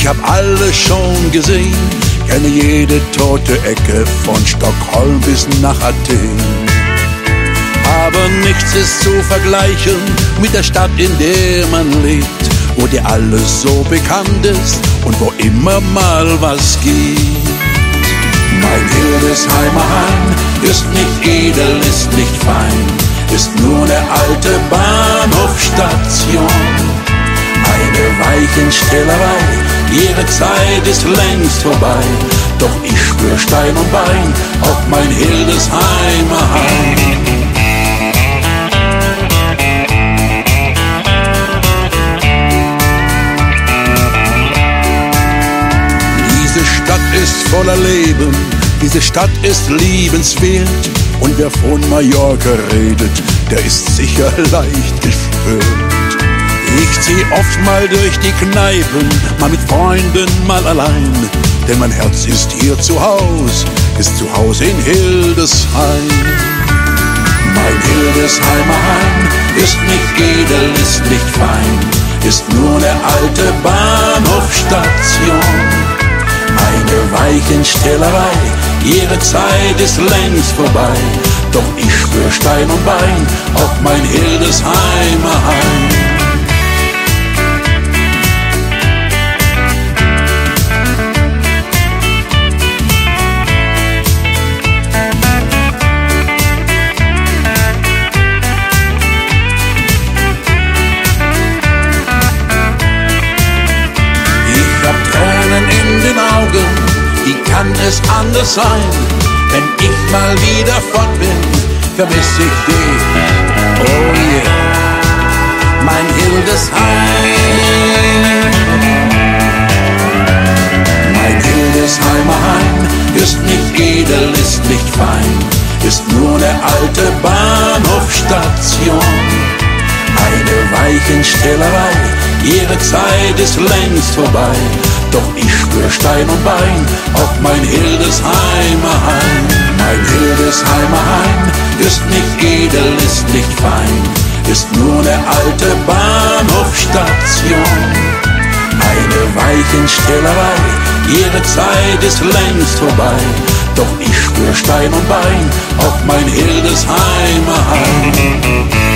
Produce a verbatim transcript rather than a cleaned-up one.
hab alles schon gesehen, kenne jede tote Ecke von Stockholm bis nach Athen. Aber nichts ist zu vergleichen mit der Stadt, in der man lebt, wo dir alles so bekannt ist und wo immer mal was gibt. Mein Hildesheimer Heim ist nicht edel, ist nicht fein, ist nur eine alte Bahnhofstation. Eine Weichenstellerei, ihre Zeit ist längst vorbei, doch ich spür Stein und Bein auf mein Hildesheimer Heim. Diese Stadt ist voller Leben, diese Stadt ist liebenswert, und wer von Mallorca redet, der ist sicher leicht gestört. Ich zieh oft mal durch die Kneipen, mal mit Freunden, mal allein, denn mein Herz ist hier zu Haus, ist zu Haus in Hildesheim. Mein Hildesheimer Heim ist nicht edel, ist nicht fein, ist nur eine alte Bahnhofstation. Eine Weichenstellerei, ihre Zeit ist längst vorbei, doch ich spür Stein und Bein auf mein Hildesheimer Heim. Wie kann es anders sein? Wenn ich mal wieder fort bin, vermiss ich dich. Oh yeah, mein Hildesheim. Mein Hildesheimer Heim ist nicht edel, ist nicht fein, ist nur eine alte Bahnhofstation. Eine Weichenstellerei, ihre Zeit ist längst vorbei, doch ich spür Stein und Bein auf mein Hildesheimer Heim. Mein Hildesheimer Heim ist nicht edel, ist nicht fein, ist nur eine alte Bahnhofstation. Eine Weichenstellerei, ihre Zeit ist längst vorbei, doch ich spür Stein und Bein auf mein Hildesheimer Heim.